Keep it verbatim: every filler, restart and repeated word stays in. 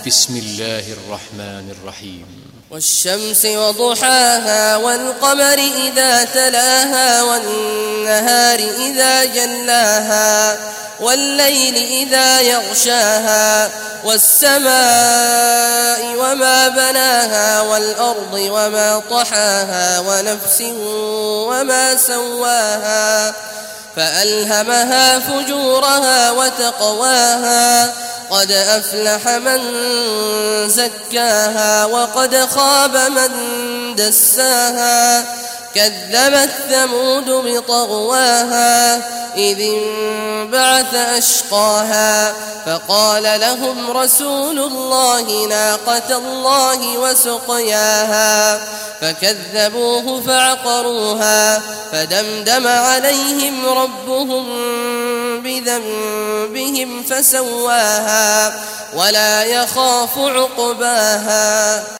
بسم الله الرحمن الرحيم والشمس وضحاها والقمر إذا تلاها والنهار إذا جلاها والليل إذا يغشاها والسماء وما بناها والأرض وما طحاها ونفس وما سواها فألهمها فجورها وتقواها قد أفلح من زكاها وقد خاب من دساها كذبت ثمود بطغواها إذ انبعث أشقاها فقال لهم رسول الله ناقة الله وسقياها فكذبوه فعقروها فدمدم عليهم ربهم بذنبهم فسواها ولا يخاف عقباها.